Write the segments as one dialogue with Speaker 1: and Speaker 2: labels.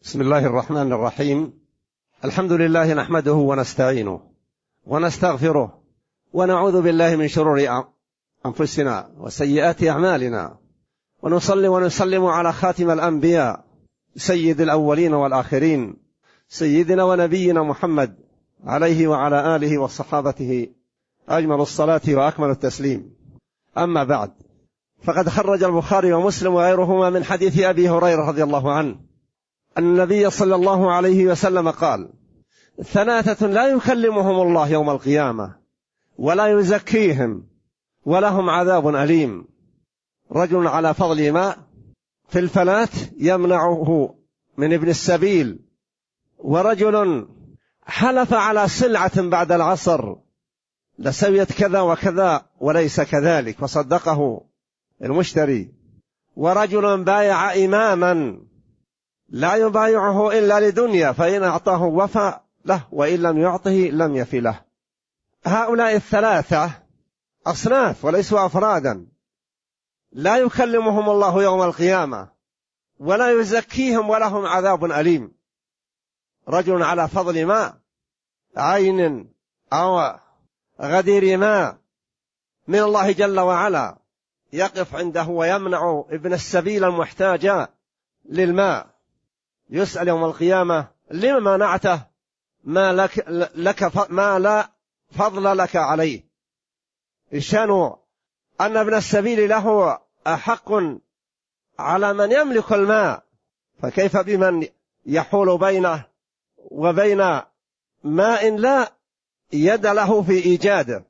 Speaker 1: بسم الله الرحمن الرحيم. الحمد لله نحمده ونستعينه ونستغفره ونعوذ بالله من شرور أنفسنا وسيئات أعمالنا، ونصلي ونسلم على خاتم الأنبياء سيد الأولين والآخرين سيدنا ونبينا محمد عليه وعلى آله وصحابته أجمل الصلاة وأكمل التسليم. أما بعد، فقد خرج البخاري ومسلم وغيرهما من حديث أبي هريرة رضي الله عنه أن النبي صلى الله عليه وسلم قال: ثلاثة لا يكلمهم الله يوم القيامة ولا يزكيهم ولهم عذاب أليم: رجل على فضل ماء في الفلاة يمنعه من ابن السبيل، ورجل حلف على سلعة بعد العصر لسويت كذا وكذا وليس كذلك فصدقه المشتري، ورجل بايع إماما لا يبايعه إلا لدنيا فإن أعطاه وفى له وإن لم يعطه لم يفي له. هؤلاء الثلاثة أصناف وليسوا أفرادا، لا يكلمهم الله يوم القيامة ولا يزكيهم ولهم عذاب أليم: رجل على فضل ماء، عين أو غدير ماء من الله جل وعلا، يقف عنده ويمنع ابن السبيل المحتاج للماء، يسأل يوم القيامة: لما منعته ما لا فضل لك عليه؟ الشأن أن ابن السبيل له حق على من يملك الماء، فكيف بمن يحول بينه وبين ماء لا يد له في إيجاده؟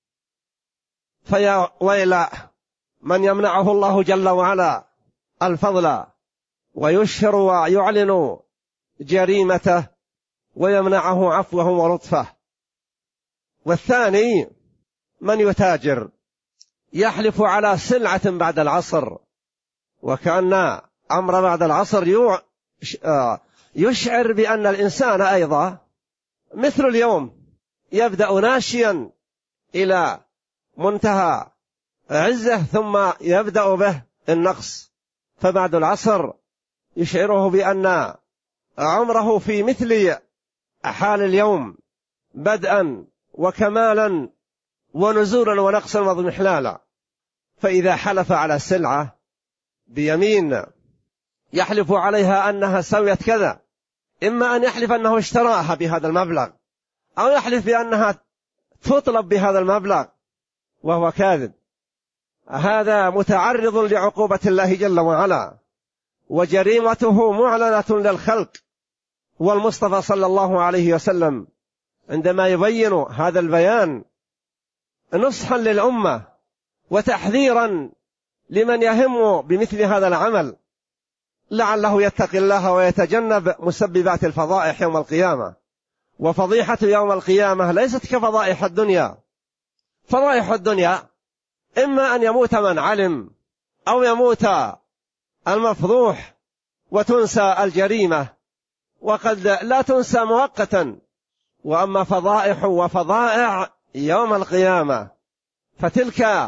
Speaker 1: فيا ويل من يمنعه الله جل وعلا الفضل ويشهر ويعلن جريمته ويمنعه عفوه ولطفه. والثاني من يتاجر يحلف على سلعة بعد العصر، وكأن أمر بعد العصر يشعر بأن الإنسان أيضا مثل اليوم يبدأ ناشيا إلى منتهى عزه ثم يبدأ به النقص، فبعد العصر يشعره بأن عمره في مثل حال اليوم بدءا وكمالا ونزولا ونقصا واضمحلالا. فإذا حلف على السلعة بيمين يحلف عليها أنها سويت كذا، إما أن يحلف أنه اشتراها بهذا المبلغ أو يحلف بأنها تطلب بهذا المبلغ وهو كاذب، هذا متعرض لعقوبة الله جل وعلا وجريمته معلنة للخلق. والمصطفى صلى الله عليه وسلم عندما يبين هذا البيان نصحا للأمة وتحذيرا لمن يهم بمثل هذا العمل لعله يتقي الله ويتجنب مسببات الفضائح يوم القيامة. وفضيحة يوم القيامة ليست كفضائح الدنيا. فضائح الدنيا إما أن يموت من علم أو يموت المفضوح وتنسى الجريمة، وقد لا تنسى مؤقتا. وأما فضائح وفضائع يوم القيامة فتلك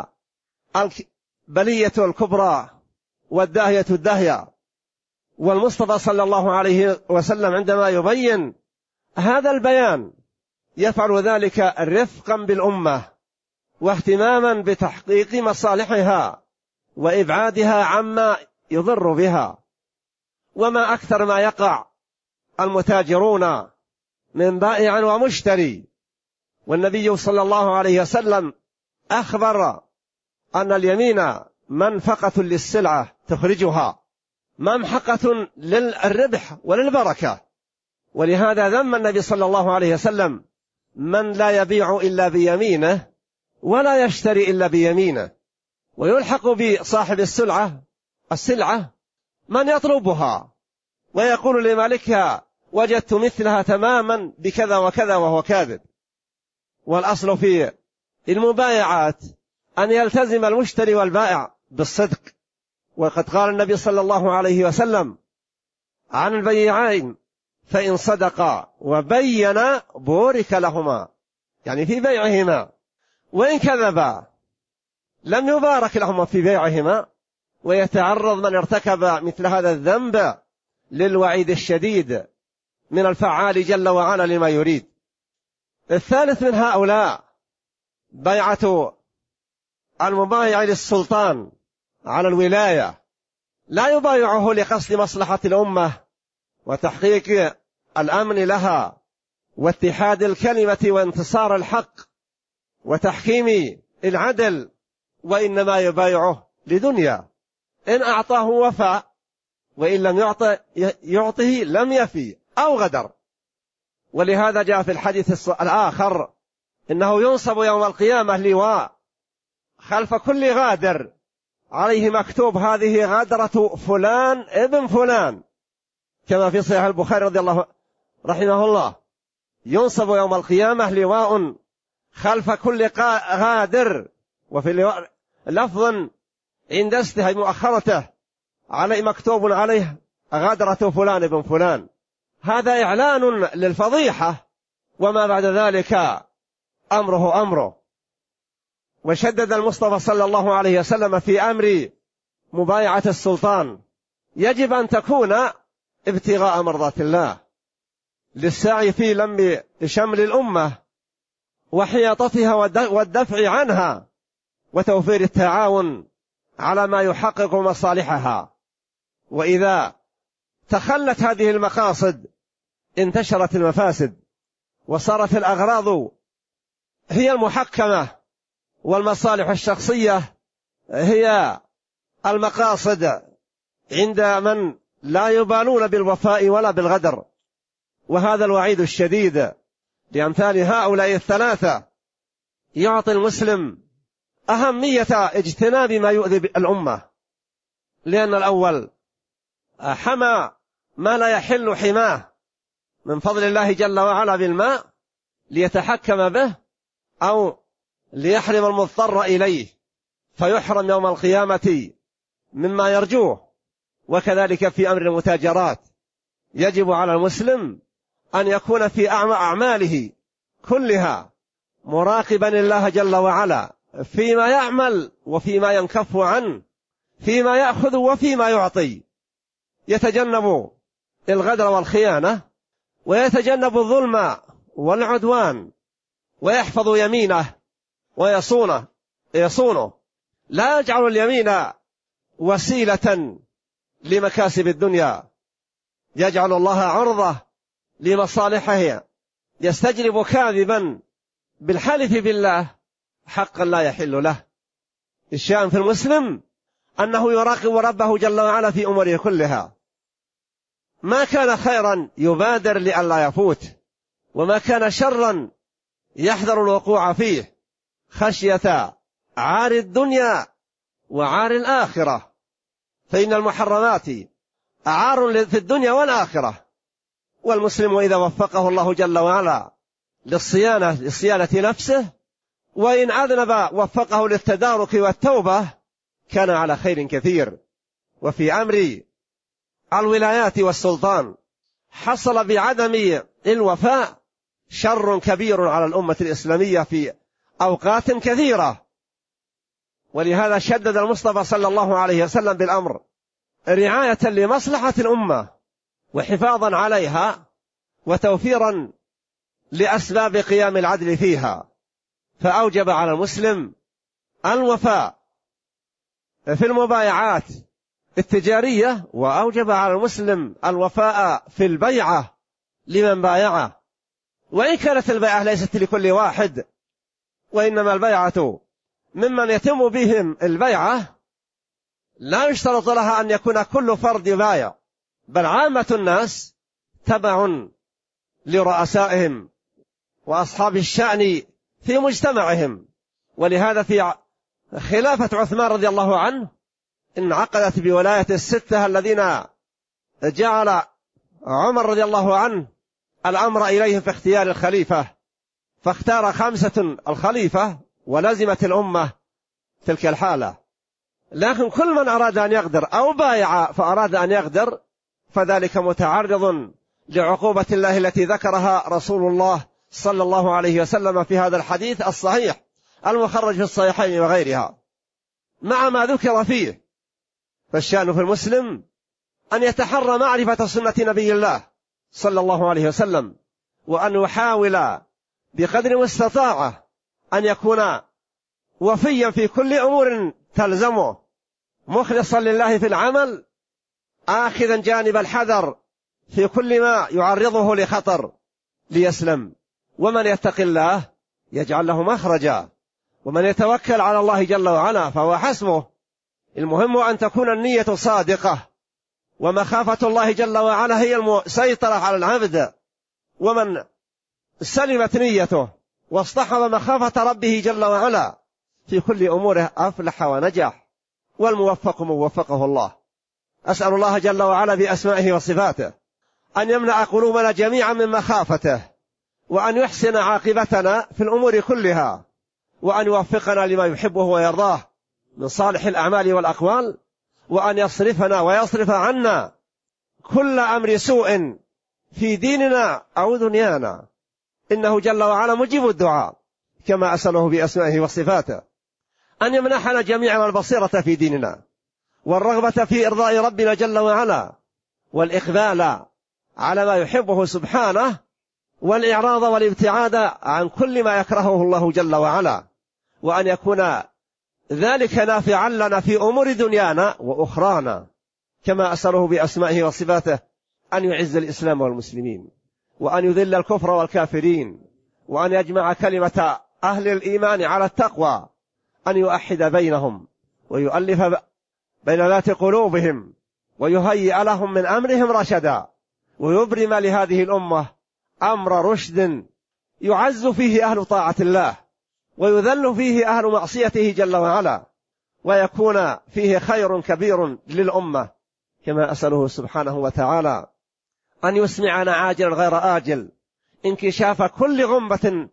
Speaker 1: البلية الكبرى والداهية الداهية. والمصطفى صلى الله عليه وسلم عندما يبين هذا البيان يفعل ذلك رفقا بالأمة واهتماما بتحقيق مصالحها وإبعادها عما يضر بها. وما أكثر ما يقع المتاجرون من بائع ومشتري، والنبي صلى الله عليه وسلم أخبر أن اليمين منفقة للسلعة تخرجها، ممحقة للربح وللبركة. ولهذا ذم النبي صلى الله عليه وسلم من لا يبيع إلا بيمينه ولا يشتري إلا بيمينه، ويلحق بصاحب السلعة من يطلبها ويقول لمالكها: وجدت مثلها تماما بكذا وكذا، وهو كاذب. والأصل في المبايعات أن يلتزم المشتري والبائع بالصدق. وقد قال النبي صلى الله عليه وسلم عن البيعين: فإن صدقا وبينا بورك لهما، يعني في بيعهما، وإن كذبا لم يبارك لهما في بيعهما، ويتعرض من ارتكب مثل هذا الذنب للوعيد الشديد من الفعال جل وعلا لما يريد. الثالث من هؤلاء بيعة المبايع للسلطان على الولاية، لا يبايعه لقصد مصلحة الأمة وتحقيق الأمن لها واتحاد الكلمة وانتصار الحق وتحكيم العدل، وإنما يبايعه لدنيا، إن أعطاه وفى وإن لم يعطه لم يفي أو غدر. ولهذا جاء في الحديث الآخر إنه ينصب يوم القيامة لواء خلف كل غادر عليه مكتوب هذه غادرة فلان ابن فلان، كما في صحيح البخاري رضي الله رحمه الله، ينصب يوم القيامة لواء خلف كل غادر، وفي لفظ عند استهي مؤخرته عليه مكتوب عليه غادرة فلان ابن فلان. هذا إعلان للفضيحة، وما بعد ذلك أمره. وشدد المصطفى صلى الله عليه وسلم في أمر مبايعة السلطان، يجب أن تكون ابتغاء مرضات الله للسعي في لم شمل الأمة وحياطتها والدفع عنها وتوفير التعاون على ما يحقق مصالحها. وإذا تخلت هذه المقاصد انتشرت المفاسد، وصارت الأغراض هي المحكمة والمصالح الشخصية هي المقاصد عند من لا يبالون بالوفاء ولا بالغدر. وهذا الوعيد الشديد لأمثال هؤلاء الثلاثة يعطي المسلم أهمية اجتناب ما يؤذي الأمة، لأن الأول حمى ما لا يحل حماه من فضل الله جل وعلا بالماء ليتحكم به أو ليحرم المضطر إليه فيحرم يوم القيامة مما يرجوه. وكذلك في أمر المتاجرات يجب على المسلم أن يكون في أعماله كلها مراقبا الله جل وعلا فيما يعمل وفيما ينكف عنه، فيما يأخذ وفيما يعطي، يتجنب الغدر والخيانة ويتجنب الظلم والعدوان ويحفظ يمينه ويصونه، لا يجعل اليمين وسيلة لمكاسب الدنيا، يجعل الله عرضة لمصالحه، يستجلب كاذبا بالحلف بالله حقا لا يحل له. الشأن في المسلم أنه يراقب ربه جل وعلا في أموره كلها، ما كان خيرا يبادر لئلا يفوت، وما كان شرا يحذر الوقوع فيه خشية عار الدنيا وعار الآخرة، فإن المحرمات عار في الدنيا والآخرة. والمسلم إذا وفقه الله جل وعلا لصيانة نفسه، وإن أذنب وفقه للتدارك والتوبة، كان على خير كثير. وفي أمر الولايات والسلطان حصل بعدم الوفاء شر كبير على الأمة الإسلامية في أوقات كثيرة. ولهذا شدد المصطفى صلى الله عليه وسلم بالأمر رعاية لمصلحة الأمة وحفاظا عليها وتوفيرا لأسباب قيام العدل فيها، فأوجب على المسلم الوفاء في المبايعات التجارية، وأوجب على المسلم الوفاء في البيعة لمن بايعه، وإن كانت البيعة ليست لكل واحد، وإنما البيعة ممن يتم بهم البيعة لا يشترط لها أن يكون كل فرد بايع، بل عامة الناس تبع لرؤسائهم وأصحاب الشأن في مجتمعهم. ولهذا في خلافة عثمان رضي الله عنه انعقدت بولاية الستة الذين جعل عمر رضي الله عنه الأمر إليهم في اختيار الخليفة، فاختار 5 الخليفة ولزمت الأمة تلك الحالة. لكن كل من أراد أن يغدر أو بايع فأراد أن يغدر فذلك متعرض لعقوبة الله التي ذكرها رسول الله صلى الله عليه وسلم في هذا الحديث الصحيح المخرج في الصحيحين وغيرها مع ما ذكر فيه. فالشأن في المسلم أن يتحرى معرفة سنة نبي الله صلى الله عليه وسلم، وأن يحاول بقدر المستطاع أن يكون وفيا في كل أمور تلزمه، مخلصا لله في العمل، آخذا جانب الحذر في كل ما يعرضه لخطر ليسلم. ومن يتق الله يجعل له مخرجا، ومن يتوكل على الله جل وعلا فهو حسبه. المهم أن تكون النية صادقة، ومخافة الله جل وعلا هي المسيطرة على العبد. ومن سلمت نيته واصطحب مخافة ربه جل وعلا في كل أموره أفلح ونجح، والموفق من وفقه الله. أسأل الله جل وعلا بأسمائه وصفاته أن يمنع قلوبنا جميعا من مخافته، وأن يحسن عاقبتنا في الأمور كلها، وأن يوفقنا لما يحبه ويرضاه من صالح الأعمال والأقوال، وأن يصرفنا ويصرف عنا كل أمر سوء في ديننا أو دنيانا، إنه جل وعلا مجيب الدعاء. كما أسأله بأسمائه وصفاته أن يمنحنا جميعا البصيرة في ديننا، والرغبة في إرضاء ربنا جل وعلا، والإقبال على ما يحبه سبحانه، والإعراض والابتعاد عن كل ما يكرهه الله جل وعلا، وأن يكون ذلك نافعا لنا في أمور دنيانا وأخرانا. كما أسأله بأسمائه وصفاته أن يعز الإسلام والمسلمين، وأن يذل الكفر والكافرين، وأن يجمع كلمة أهل الإيمان على التقوى، أن يؤحد بينهم ويؤلف بين ذات قلوبهم، ويهيئ لهم من أمرهم رشدا، ويبرم لهذه الأمة أمر رشد يعز فيه أهل طاعة الله، ويذل فيه أهل معصيته جل وعلا، ويكون فيه خير كبير للأمة. كما أسأله سبحانه وتعالى أن يسمعنا عاجل غير آجل انكشاف كل غمة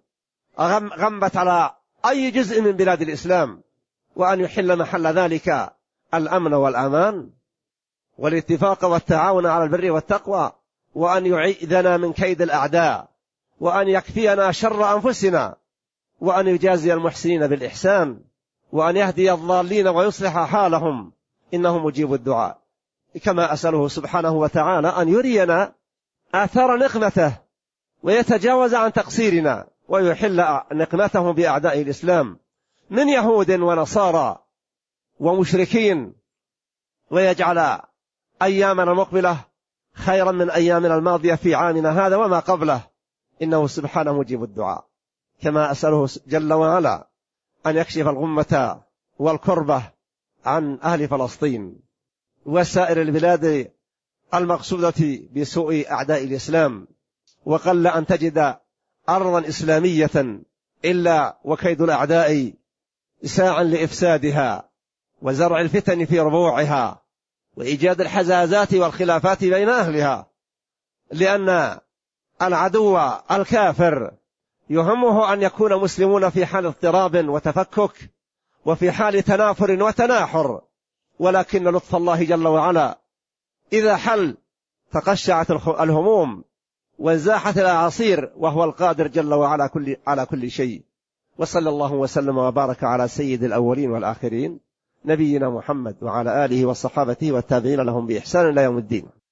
Speaker 1: غمت على أي جزء من بلاد الإسلام، وأن يحل محل ذلك الأمن والأمان والاتفاق والتعاون على البر والتقوى، وأن يعيذنا من كيد الأعداء، وأن يكفينا شر أنفسنا، وأن يجازي المحسنين بالإحسان، وأن يهدي الضالين ويصلح حالهم، إنه مجيب الدعاء. كما أسأله سبحانه وتعالى أن يرينا آثار نقمته ويتجاوز عن تقصيرنا، ويحل نقمته بأعداء الإسلام من يهود ونصارى ومشركين، ويجعل أيامنا المقبلة خيرا من أيامنا الماضية في عامنا هذا وما قبله، إنه سبحانه مجيب الدعاء. كما أسأله جل وعلا أن يكشف الغمة والكربة عن أهل فلسطين وسائر البلاد المقصودة بسوء أعداء الإسلام. وقل أن تجد أرضا إسلامية إلا وكيد الأعداء ساعا لإفسادها وزرع الفتن في ربوعها وإيجاد الحزازات والخلافات بين أهلها، لأن العدو الكافر يهمه أن يكون مسلمون في حال اضطراب وتفكك وفي حال تنافر وتناحر، ولكن لطف الله جل وعلا إذا حل تقشعت الهموم وانزاحت الأعاصير، وهو القادر جل وعلا على كل شيء. وصلى الله وسلم وبارك على سيد الأولين والآخرين نبينا محمد وعلى آله وصحابته والتابعين لهم بإحسان إلى يوم الدين.